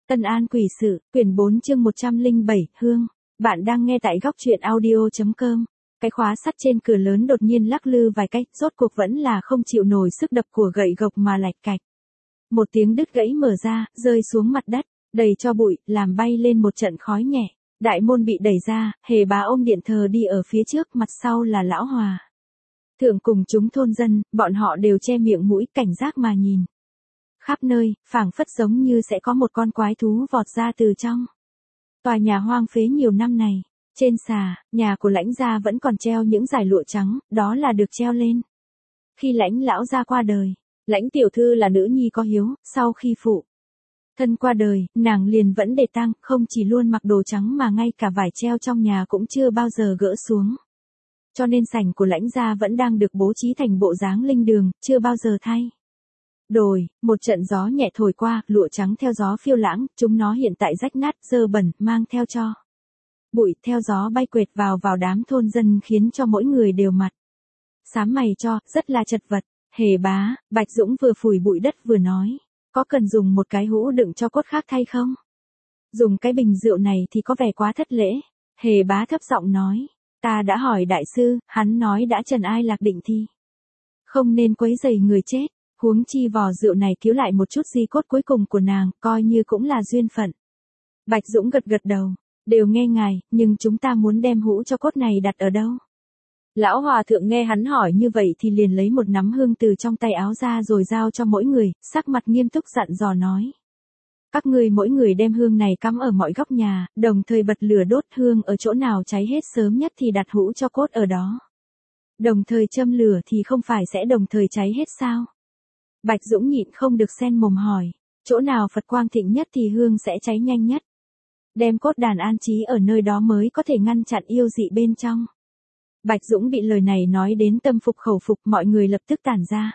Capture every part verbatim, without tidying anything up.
Tân An Quỷ Sự, quyển bốn chương một trăm lẻ bảy, Hương. Bạn đang nghe tại góc truyện audio.com. Cái khóa sắt trên cửa lớn đột nhiên lắc lư vài cách, rốt cuộc vẫn là không chịu nổi sức đập của gậy gộc mà lạch cạch. Một tiếng đứt gãy mở ra, rơi xuống mặt đất, đầy cho bụi, làm bay lên một trận khói nhẹ. Đại môn bị đẩy ra, Hề Bá ôm điện thờ đi ở phía trước, mặt sau là Lão Hòa Thượng cùng chúng thôn dân, bọn họ đều che miệng mũi cảnh giác mà nhìn. Khắp nơi, phảng phất giống như sẽ có một con quái thú vọt ra từ trong tòa nhà hoang phế nhiều năm này. Trên xà, nhà của Lãnh gia vẫn còn treo những dải lụa trắng, đó là được treo lên khi Lãnh lão gia qua đời. Lãnh tiểu thư là nữ nhi có hiếu, sau khi phụ thân qua đời, nàng liền vẫn để tang, không chỉ luôn mặc đồ trắng mà ngay cả vải treo trong nhà cũng chưa bao giờ gỡ xuống. Cho nên sảnh của Lãnh gia vẫn đang được bố trí thành bộ dáng linh đường, chưa bao giờ thay đổi. Một trận gió nhẹ thổi qua, lụa trắng theo gió phiêu lãng, chúng nó hiện tại rách nát, dơ bẩn, mang theo cho bụi theo gió bay quệt vào vào đám thôn dân, khiến cho mỗi người đều mặt xám mày cho, rất là chật vật. Hề Bá, Bạch Dũng vừa phủi bụi đất vừa nói, có cần dùng một cái hũ đựng cho cốt khác thay không? Dùng cái bình rượu này thì có vẻ quá thất lễ. Hề Bá thấp giọng nói, ta đã hỏi đại sư, hắn nói đã trần ai lạc định thì không nên quấy rầy người chết. Huống chi vò rượu này cứu lại một chút di cốt cuối cùng của nàng, coi như cũng là duyên phận. Bạch Dũng gật gật đầu, đều nghe ngài, nhưng chúng ta muốn đem hũ cho cốt này đặt ở đâu? Lão Hòa Thượng nghe hắn hỏi như vậy thì liền lấy một nắm hương từ trong tay áo ra rồi giao cho mỗi người, sắc mặt nghiêm túc dặn dò nói. Các ngươi mỗi người đem hương này cắm ở mọi góc nhà, đồng thời bật lửa đốt hương ở chỗ nào cháy hết sớm nhất thì đặt hũ cho cốt ở đó. Đồng thời châm lửa thì không phải sẽ đồng thời cháy hết sao? Bạch Dũng nhịn không được sen mồm hỏi, chỗ nào Phật quang thịnh nhất thì hương sẽ cháy nhanh nhất. Đem cốt đàn an trí ở nơi đó mới có thể ngăn chặn yêu dị bên trong. Bạch Dũng bị lời này nói đến tâm phục khẩu phục, mọi người lập tức tản ra.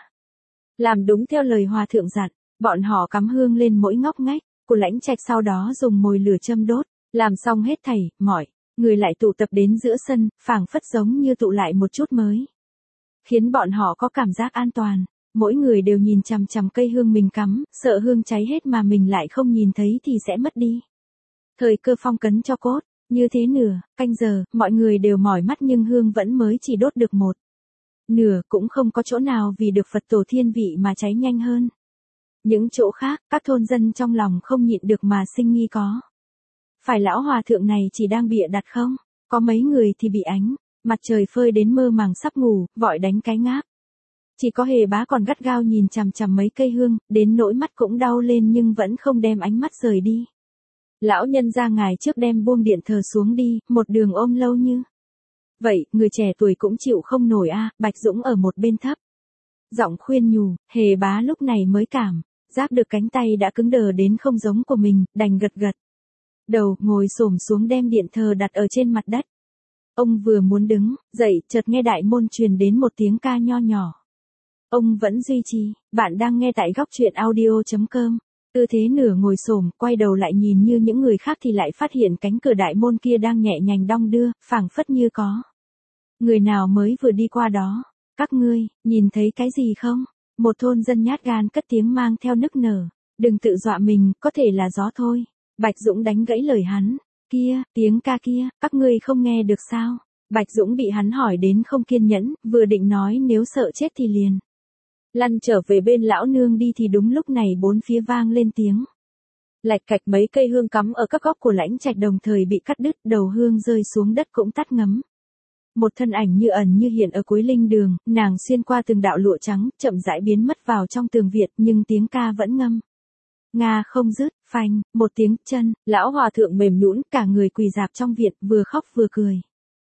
Làm đúng theo lời Hòa Thượng dặn, bọn họ cắm hương lên mỗi ngóc ngách của Lãnh Trạch, sau đó dùng mồi lửa châm đốt, làm xong hết thảy, mọi người lại tụ tập đến giữa sân, phảng phất giống như tụ lại một chút mới. Khiến bọn họ có cảm giác an toàn. Mỗi người đều nhìn chằm chằm cây hương mình cắm, sợ hương cháy hết mà mình lại không nhìn thấy thì sẽ mất đi thời cơ phong cấn cho cốt. Như thế nửa canh giờ, mọi người đều mỏi mắt nhưng hương vẫn mới chỉ đốt được một nửa, cũng không có chỗ nào vì được Phật tổ thiên vị mà cháy nhanh hơn. Những chỗ khác, các thôn dân trong lòng không nhịn được mà sinh nghi, có phải Lão Hòa Thượng này chỉ đang bịa đặt không? Có mấy người thì bị ánh mặt trời phơi đến mơ màng sắp ngủ, vội đánh cái ngáp. Chỉ có Hề Bá còn gắt gao nhìn chằm chằm mấy cây hương, đến nỗi mắt cũng đau lên nhưng vẫn không đem ánh mắt rời đi. Lão nhân ra ngài trước đem buông điện thờ xuống đi, một đường ôm lâu như vậy, người trẻ tuổi cũng chịu không nổi a. À. Bạch Dũng ở một bên thấp giọng khuyên nhủ, Hề Bá lúc này mới cảm giác được cánh tay đã cứng đờ đến không giống của mình, đành gật gật đầu, ngồi xổm xuống đem điện thờ đặt ở trên mặt đất. Ông vừa muốn đứng dậy, chợt nghe đại môn truyền đến một tiếng ca nho nhỏ. Ông vẫn duy trì. Bạn đang nghe tại góc truyện audio.com. Tư thế nửa ngồi xổm, quay đầu lại nhìn như những người khác thì lại phát hiện cánh cửa đại môn kia đang nhẹ nhàng đong đưa, phảng phất như có người nào mới vừa đi qua đó. Các ngươi, nhìn thấy cái gì không? Một thôn dân nhát gan cất tiếng mang theo nức nở. Đừng tự dọa mình, có thể là gió thôi. Bạch Dũng đánh gãy lời hắn. Kia, tiếng ca kia, các ngươi không nghe được sao? Bạch Dũng bị hắn hỏi đến không kiên nhẫn, vừa định nói nếu sợ chết thì liền lăn trở về bên lão nương đi thì đúng lúc này bốn phía vang lên tiếng lạch cạch, mấy cây hương cắm ở các góc của Lãnh Trạch đồng thời bị cắt đứt, đầu hương rơi xuống đất cũng tắt ngấm. Một thân ảnh như ẩn như hiện ở cuối linh đường, nàng xuyên qua từng đạo lụa trắng, chậm rãi biến mất vào trong tường viện, nhưng tiếng ca vẫn ngâm nga không dứt. Phanh, một tiếng chân, Lão Hòa Thượng mềm nhũn, cả người quỳ rạp trong viện, vừa khóc vừa cười.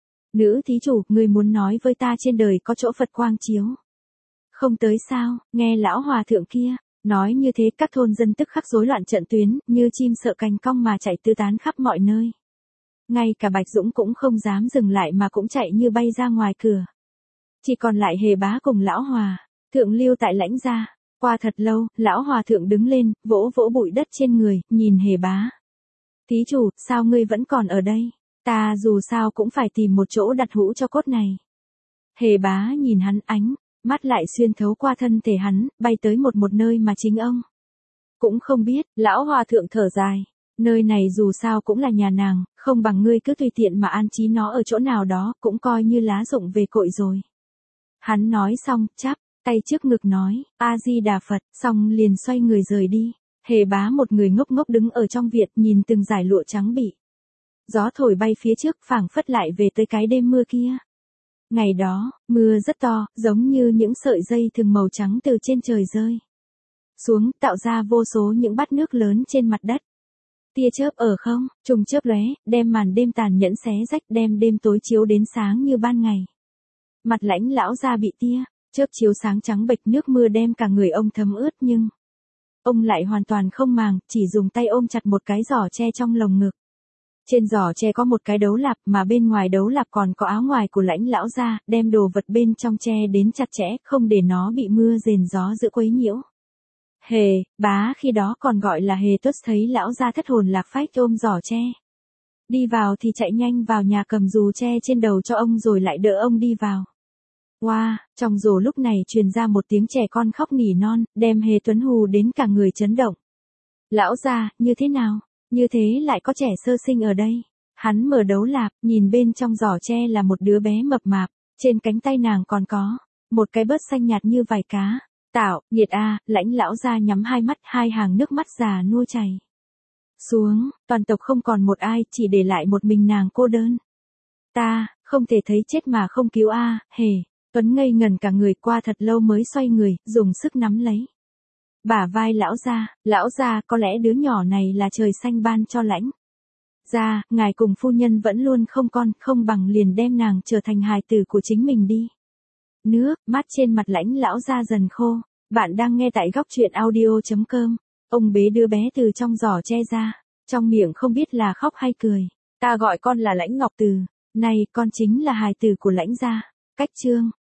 Nữ thí chủ, ngươi muốn nói với ta trên đời có chỗ Phật quang chiếu không tới sao? Nghe Lão Hòa Thượng kia nói như thế, các thôn dân tức khắc rối loạn trận tuyến, như chim sợ cành cong mà chạy tứ tán khắp mọi nơi. Ngay cả Bạch Dũng cũng không dám dừng lại mà cũng chạy như bay ra ngoài cửa. Chỉ còn lại Hề Bá cùng Lão Hòa Thượng lưu tại Lãnh gia. Qua thật lâu, Lão Hòa Thượng đứng lên, vỗ vỗ bụi đất trên người, nhìn Hề Bá. Thí chủ, sao ngươi vẫn còn ở đây? Ta dù sao cũng phải tìm một chỗ đặt hũ cho cốt này. Hề Bá nhìn hắn, ánh mắt lại xuyên thấu qua thân thể hắn, bay tới một một nơi mà chính ông cũng không biết. Lão Hòa Thượng thở dài, Nơi này dù sao cũng là nhà nàng, không bằng ngươi cứ tùy tiện mà an trí nó ở chỗ nào đó, cũng coi như lá rụng về cội rồi. Hắn nói xong, chắp tay trước ngực nói, A-di-đà Phật, xong liền xoay người rời đi. Hề Bá một người ngốc ngốc đứng ở trong viện nhìn từng dải lụa trắng bị gió thổi bay phía trước, phảng phất lại về tới cái đêm mưa kia. Ngày đó, mưa rất to, giống như những sợi dây thừng màu trắng từ trên trời rơi xuống, tạo ra vô số những bát nước lớn trên mặt đất. Tia chớp ở không trung chớp lóe, đem màn đêm tàn nhẫn xé rách, đem đêm tối chiếu đến sáng như ban ngày. Mặt Lãnh lão gia bị tia chớp chiếu sáng trắng bệch, nước mưa đem cả người ông thấm ướt, nhưng ông lại hoàn toàn không màng, chỉ dùng tay ôm chặt một cái giỏ tre trong lồng ngực. Trên giỏ tre có một cái đấu lạp, mà bên ngoài đấu lạp còn có áo ngoài của Lãnh lão gia, đem đồ vật bên trong tre đến chặt chẽ, không để nó bị mưa rền gió giữa quấy nhiễu. Hề Bá khi đó còn gọi là Hề Tuất thấy lão gia thất hồn lạc phách ôm giỏ tre đi vào thì chạy nhanh vào nhà cầm dù tre trên đầu cho ông rồi lại đỡ ông đi vào. Wow, trong rổ lúc này truyền ra một tiếng trẻ con khóc nỉ non, đem Hề Tuấn hù đến cả người chấn động. Lão gia, như thế nào? Như thế lại có trẻ sơ sinh ở đây. Hắn mở đấu lạp, nhìn bên trong giỏ tre là một đứa bé mập mạp, trên cánh tay nàng còn có một cái bớt xanh nhạt như vảy cá. Tạo, nhiệt a, Lãnh lão gia nhắm hai mắt, hai hàng nước mắt già nua chảy xuống, toàn tộc không còn một ai, chỉ để lại một mình nàng cô đơn. Ta, không thể thấy chết mà không cứu a, Hề Tuấn ngây ngần cả người, qua thật lâu mới xoay người, dùng sức nắm lấy bả vai lão gia. Lão gia, có lẽ đứa nhỏ này là trời xanh ban cho Lãnh gia, ngài cùng phu nhân vẫn luôn không con, không bằng liền đem nàng trở thành hài tử của chính mình đi. Nước mắt trên mặt Lãnh lão gia dần khô. Bạn đang nghe tại góc truyện audio chấm com. Ông bế đứa bé từ trong giỏ tre ra, trong miệng không biết là khóc hay cười. Ta gọi con là Lãnh Ngọc Từ, này con chính là hài tử của Lãnh gia. Cách chương